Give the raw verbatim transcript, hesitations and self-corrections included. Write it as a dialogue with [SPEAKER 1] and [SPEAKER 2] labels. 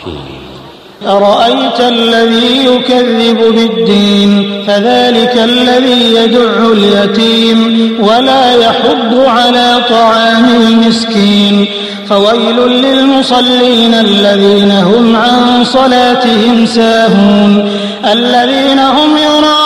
[SPEAKER 1] الرحيم.
[SPEAKER 2] أرأيت الذي يكذب بالدين فذلك الذي يدع اليتيم ولا يحض على طعام المسكين فويل للمصلين الذين هم عن صلاتهم ساهون الذين هم يراءون